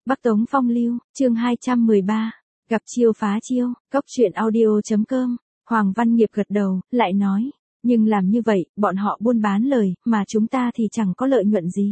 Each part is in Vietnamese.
Bắc Tống Phong Lưu, chương 213, gặp chiêu phá chiêu, cốc truyện audio.com, Hoàng Văn Nghiệp gật đầu, lại nói, nhưng làm như vậy, bọn họ buôn bán lời, mà chúng ta thì chẳng có lợi nhuận gì.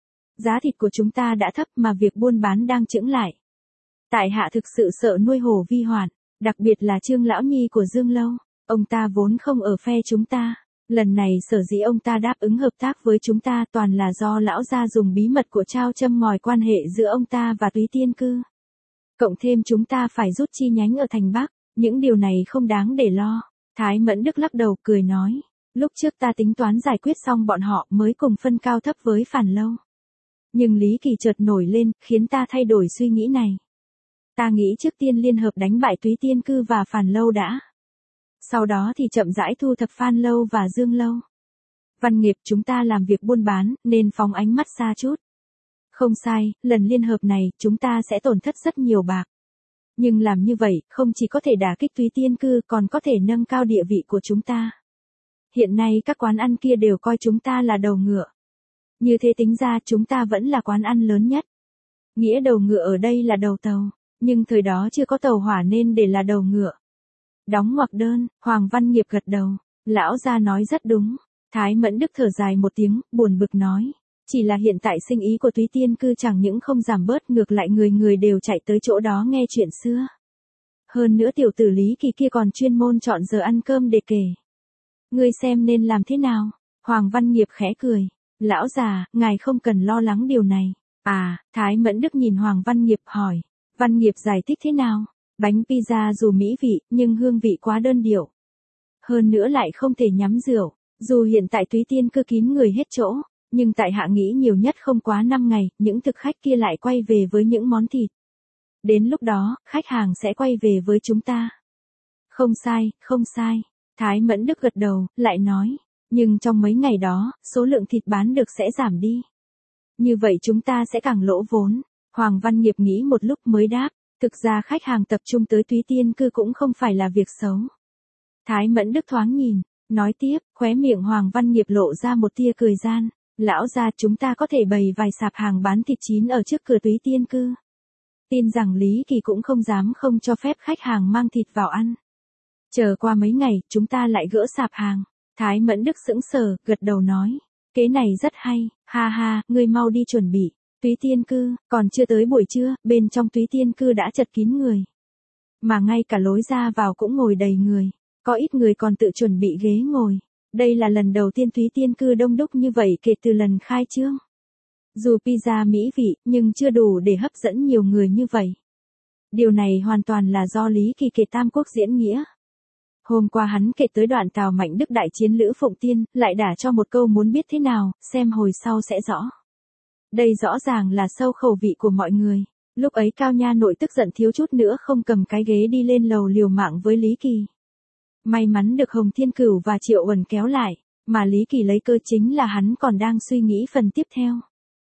Giá thịt của chúng ta đã thấp mà việc buôn bán đang chững lại. Tại hạ thực sự sợ nuôi hổ vi hoạn, đặc biệt là Trương Lão Nhi của Dương Lâu, ông ta vốn không ở phe chúng ta. Lần này sở dĩ ông ta đáp ứng hợp tác với chúng ta toàn là do lão gia dùng bí mật của Trao châm ngòi quan hệ giữa ông ta và Túy Tiên Cư. Cộng thêm chúng ta phải rút chi nhánh ở thành Bắc, những điều này không đáng để lo. Thái Mẫn Đức lắc đầu cười nói, lúc trước ta tính toán giải quyết xong bọn họ mới cùng phân cao thấp với Phản Lâu. Nhưng Lý Kỳ chợt nổi lên, khiến ta thay đổi suy nghĩ này. Ta nghĩ trước tiên liên hợp đánh bại Túy Tiên Cư và Phản Lâu đã. Sau đó thì chậm rãi thu thập Phan Lâu và Dương Lâu. Văn Nghiệp, chúng ta làm việc buôn bán, nên phóng ánh mắt xa chút. Không sai, lần liên hợp này, chúng ta sẽ tổn thất rất nhiều bạc. Nhưng làm như vậy, không chỉ có thể đả kích Túy Tiên Cư, còn có thể nâng cao địa vị của chúng ta. Hiện nay các quán ăn kia đều coi chúng ta là đầu ngựa. Như thế tính ra chúng ta vẫn là quán ăn lớn nhất. Nghĩa đầu ngựa ở đây là đầu tàu, nhưng thời đó chưa có tàu hỏa nên để là đầu ngựa. Đóng ngoặc đơn, Hoàng Văn Nghiệp gật đầu, lão gia nói rất đúng. Thái Mẫn Đức thở dài một tiếng, buồn bực nói, chỉ là hiện tại sinh ý của Túy Tiên Cư chẳng những không giảm bớt, ngược lại người người đều chạy tới chỗ đó nghe chuyện xưa. Hơn nữa tiểu tử Lý Kỳ kia còn chuyên môn chọn giờ ăn cơm để kể. Ngươi xem nên làm thế nào? Hoàng Văn Nghiệp khẽ cười, lão già, ngài không cần lo lắng điều này. À, Thái Mẫn Đức nhìn Hoàng Văn Nghiệp hỏi, Văn Nghiệp giải thích thế nào? Bánh pizza dù mỹ vị, nhưng hương vị quá đơn điệu. Hơn nữa lại không thể nhắm rượu, dù hiện tại Túy Tiên Cư kín người hết chỗ, nhưng tại hạ nghĩ nhiều nhất không quá 5 ngày, những thực khách kia lại quay về với những món thịt. Đến lúc đó, khách hàng sẽ quay về với chúng ta. Không sai, không sai. Thái Mẫn Đức gật đầu, lại nói, nhưng trong mấy ngày đó, số lượng thịt bán được sẽ giảm đi. Như vậy chúng ta sẽ càng lỗ vốn. Hoàng Văn Nghiệp nghĩ một lúc mới đáp. Thực ra khách hàng tập trung tới Túy Tiên Cư cũng không phải là việc xấu. Thái Mẫn Đức thoáng nhìn, nói tiếp, khóe miệng Hoàng Văn Nghiệp lộ ra một tia cười gian. Lão gia, chúng ta có thể bày vài sạp hàng bán thịt chín ở trước cửa Túy Tiên Cư. Tin rằng Lý Kỳ cũng không dám không cho phép khách hàng mang thịt vào ăn. Chờ qua mấy ngày, chúng ta lại gỡ sạp hàng. Thái Mẫn Đức sững sờ, gật đầu nói, kế này rất hay, ha ha, ngươi mau đi chuẩn bị. Túy Tiên Cư, còn chưa tới buổi trưa, bên trong Túy Tiên Cư đã chật kín người. Mà ngay cả lối ra vào cũng ngồi đầy người, có ít người còn tự chuẩn bị ghế ngồi. Đây là lần đầu tiên Túy Tiên Cư đông đúc như vậy kể từ lần khai trương. Dù pizza mỹ vị, nhưng chưa đủ để hấp dẫn nhiều người như vậy. Điều này hoàn toàn là do Lý Kỳ kể Tam Quốc diễn nghĩa. Hôm qua hắn kể tới đoạn Tào Mạnh Đức đại chiến Lữ Phụng Tiên, lại đả cho một câu muốn biết thế nào, xem hồi sau sẽ rõ. Đây rõ ràng là sâu khẩu vị của mọi người. Lúc ấy Cao Nha Nội tức giận thiếu chút nữa không cầm cái ghế đi lên lầu liều mạng với Lý Kỳ. May mắn được Hồng Thiên Cửu và Triệu Uẩn kéo lại, mà Lý Kỳ lấy cơ chính là hắn còn đang suy nghĩ phần tiếp theo.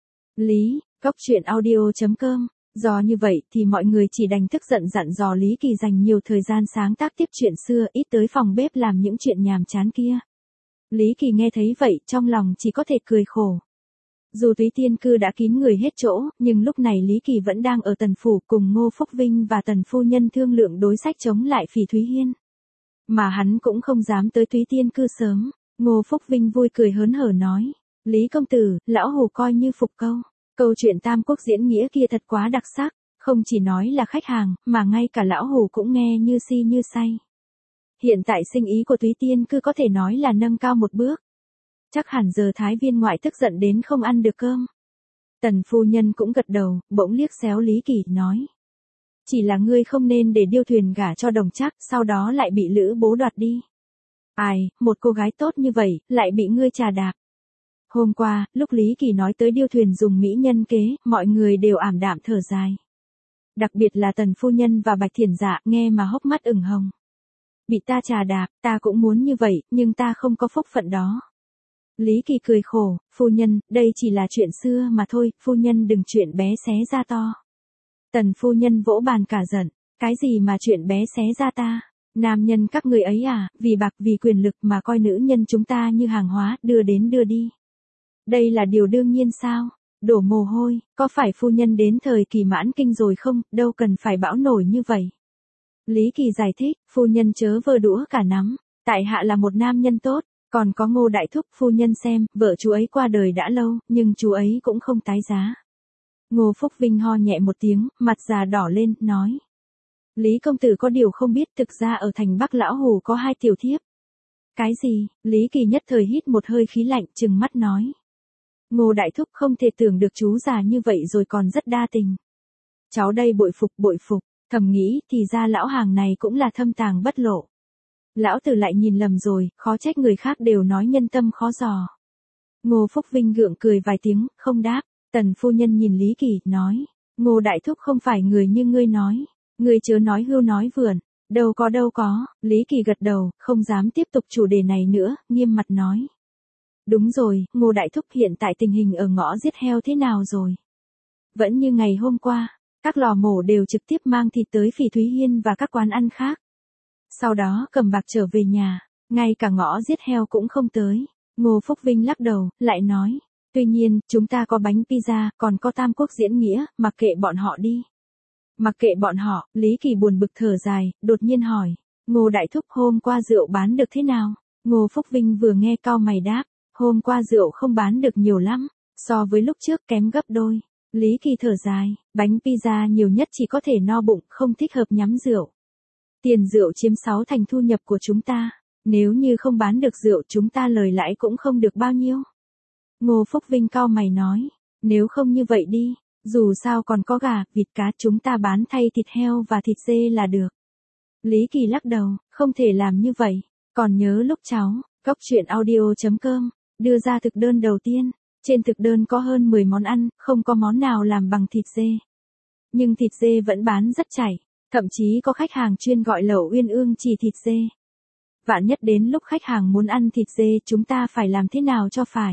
Lý, cốc truyện audio.com, do như vậy thì mọi người chỉ đành tức giận dặn dò Lý Kỳ dành nhiều thời gian sáng tác tiếp chuyện xưa, ít tới phòng bếp làm những chuyện nhàm chán kia. Lý Kỳ nghe thấy vậy trong lòng chỉ có thể cười khổ. Dù Túy Tiên Cư đã kín người hết chỗ, nhưng lúc này Lý Kỳ vẫn đang ở Tần Phủ cùng Ngô Phúc Vinh và Tần Phu Nhân thương lượng đối sách chống lại Phỉ Thúy Hiên. Mà hắn cũng không dám tới Túy Tiên Cư sớm. Ngô Phúc Vinh vui cười hớn hở nói, Lý công tử, lão hù coi như phục câu. Câu chuyện Tam Quốc diễn nghĩa kia thật quá đặc sắc, không chỉ nói là khách hàng, mà ngay cả lão hù cũng nghe như si như say. Hiện tại sinh ý của Túy Tiên Cư có thể nói là nâng cao một bước. Chắc hẳn giờ Thái viên ngoại tức giận đến không ăn được cơm. Tần Phu Nhân cũng gật đầu, bỗng liếc xéo Lý Kỳ, nói. Chỉ là ngươi không nên để Điêu Thuyền gả cho Đồng Trác, sau đó lại bị Lữ bố đoạt đi. Ai, một cô gái tốt như vậy, lại bị ngươi trà đạp. Hôm qua, lúc Lý Kỳ nói tới Điêu Thuyền dùng mỹ nhân kế, mọi người đều ảm đạm thở dài. Đặc biệt là Tần Phu Nhân và Bạch Thiển Dạ, nghe mà hốc mắt ửng hồng. Bị ta trà đạp, ta cũng muốn như vậy, nhưng ta không có phúc phận đó. Lý Kỳ cười khổ, phu nhân, đây chỉ là chuyện xưa mà thôi, phu nhân đừng chuyện bé xé ra to. Tần Phu Nhân vỗ bàn cả giận, cái gì mà chuyện bé xé ra ta, nam nhân các người ấy à, vì bạc vì quyền lực mà coi nữ nhân chúng ta như hàng hóa, đưa đến đưa đi. Đây là điều đương nhiên sao, đổ mồ hôi, có phải phu nhân đến thời kỳ mãn kinh rồi không, đâu cần phải bão nổi như vậy. Lý Kỳ giải thích, phu nhân chớ vơ đũa cả nắm, tại hạ là một nam nhân tốt, còn có Ngô đại thúc, phu nhân xem, vợ chú ấy qua đời đã lâu, nhưng chú ấy cũng không tái giá. Ngô Phúc Vinh ho nhẹ một tiếng, mặt già đỏ lên, nói. Lý công tử có điều không biết, thực ra ở thành Bắc lão hủ có 2 tiểu thiếp. Cái gì? Lý Kỳ nhất thời hít một hơi khí lạnh, trừng mắt nói. Ngô đại thúc không thể tưởng được chú già như vậy rồi còn rất đa tình. Cháu đây bội phục, thầm nghĩ thì ra lão hàng này cũng là thâm tàng bất lộ. Lão tử lại nhìn lầm rồi, khó trách người khác đều nói nhân tâm khó dò. Ngô Phúc Vinh gượng cười vài tiếng, không đáp. Tần phu nhân nhìn Lý Kỳ, nói. Ngô đại thúc không phải người như ngươi nói. Ngươi chớ nói hưu nói vượn. Đâu có. Lý Kỳ gật đầu, không dám tiếp tục chủ đề này nữa, nghiêm mặt nói. Đúng rồi, Ngô đại thúc hiện tại tình hình ở ngõ giết heo thế nào rồi? Vẫn như ngày hôm qua, các lò mổ đều trực tiếp mang thịt tới Phỉ Thúy Hiên và các quán ăn khác. Sau đó cầm bạc trở về nhà, ngay cả ngõ giết heo cũng không tới. Ngô Phúc Vinh lắc đầu, lại nói. Tuy nhiên, chúng ta có bánh pizza, còn có Tam Quốc diễn nghĩa, mặc kệ bọn họ đi. Mặc kệ bọn họ, Lý Kỳ buồn bực thở dài, đột nhiên hỏi. Ngô đại thúc hôm qua rượu bán được thế nào? Ngô Phúc Vinh vừa nghe cau mày đáp. Hôm qua rượu không bán được nhiều lắm, so với lúc trước kém gấp đôi. Lý Kỳ thở dài, bánh pizza nhiều nhất chỉ có thể no bụng, không thích hợp nhắm rượu. Tiền rượu chiếm 6 thành thu nhập của chúng ta, nếu như không bán được rượu chúng ta lời lãi cũng không được bao nhiêu. Ngô Phúc Vinh cau mày nói, nếu không như vậy đi, dù sao còn có gà, vịt cá chúng ta bán thay thịt heo và thịt dê là được. Lý Kỳ lắc đầu, không thể làm như vậy, còn nhớ lúc cháu, coctruyện.audio.com, đưa ra thực đơn đầu tiên, trên thực đơn có hơn 10 món ăn, không có món nào làm bằng thịt dê. Nhưng thịt dê vẫn bán rất chảy, thậm chí có khách hàng chuyên gọi lẩu uyên ương chỉ thịt dê. Vạn nhất đến lúc khách hàng muốn ăn thịt dê chúng ta phải làm thế nào cho phải.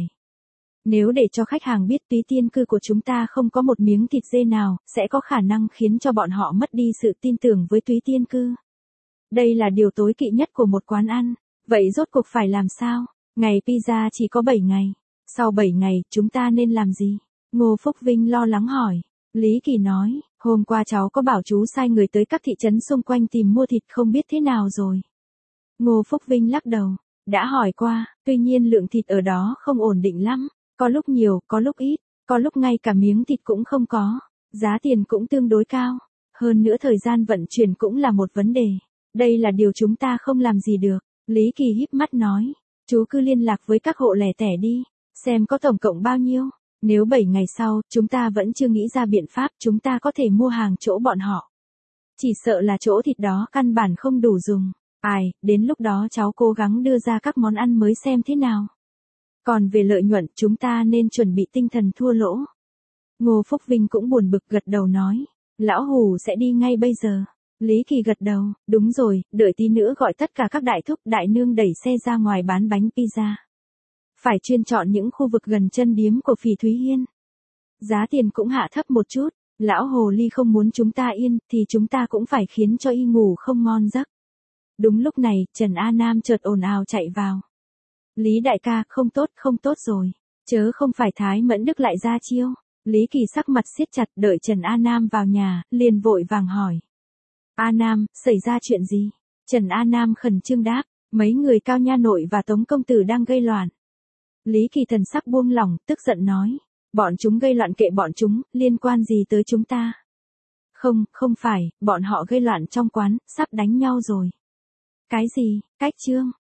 Nếu để cho khách hàng biết Túy Tiên Cư của chúng ta không có một miếng thịt dê nào, sẽ có khả năng khiến cho bọn họ mất đi sự tin tưởng với Túy Tiên Cư. Đây là điều tối kỵ nhất của một quán ăn. Vậy rốt cuộc phải làm sao? Ngày pizza chỉ có 7 ngày. Sau 7 ngày, chúng ta nên làm gì? Ngô Phúc Vinh lo lắng hỏi. Lý Kỳ nói, hôm qua cháu có bảo chú sai người tới các thị trấn xung quanh tìm mua thịt không biết thế nào rồi. Ngô Phúc Vinh lắc đầu. Đã hỏi qua, tuy nhiên lượng thịt ở đó không ổn định lắm. Có lúc nhiều, có lúc ít, có lúc ngay cả miếng thịt cũng không có. Giá tiền cũng tương đối cao. Hơn nữa thời gian vận chuyển cũng là một vấn đề. Đây là điều chúng ta không làm gì được. Lý Kỳ híp mắt nói. Chú cứ liên lạc với các hộ lẻ tẻ đi. Xem có tổng cộng bao nhiêu. Nếu 7 ngày sau, chúng ta vẫn chưa nghĩ ra biện pháp, chúng ta có thể mua hàng chỗ bọn họ. Chỉ sợ là chỗ thịt đó căn bản không đủ dùng. Đến lúc đó cháu cố gắng đưa ra các món ăn mới xem thế nào. Còn về lợi nhuận, chúng ta nên chuẩn bị tinh thần thua lỗ. Ngô Phúc Vinh cũng buồn bực gật đầu nói. Lão hủ sẽ đi ngay bây giờ. Lý Kỳ gật đầu, đúng rồi, đợi tí nữa gọi tất cả các đại thúc đại nương đẩy xe ra ngoài bán bánh pizza. Phải chuyên chọn những khu vực gần chân điếm của Phỉ Thúy Hiên. Giá tiền cũng hạ thấp một chút, lão hồ ly không muốn chúng ta yên, thì chúng ta cũng phải khiến cho y ngủ không ngon giấc. Đúng lúc này, Trần A Nam chợt ồn ào chạy vào. Lý đại ca, không tốt rồi, chớ không phải Thái Mẫn Đức lại ra chiêu. Lý Kỳ sắc mặt siết chặt đợi Trần A Nam vào nhà, liền vội vàng hỏi. A Nam, xảy ra chuyện gì? Trần A Nam khẩn trương đáp, mấy người Cao Nha Nội và Tống Công Tử đang gây loạn. Lý Kỳ thần sắc buông lỏng, tức giận nói, bọn chúng gây loạn kệ bọn chúng, liên quan gì tới chúng ta? Không phải, bọn họ gây loạn trong quán, sắp đánh nhau rồi. Cái gì, cách trương?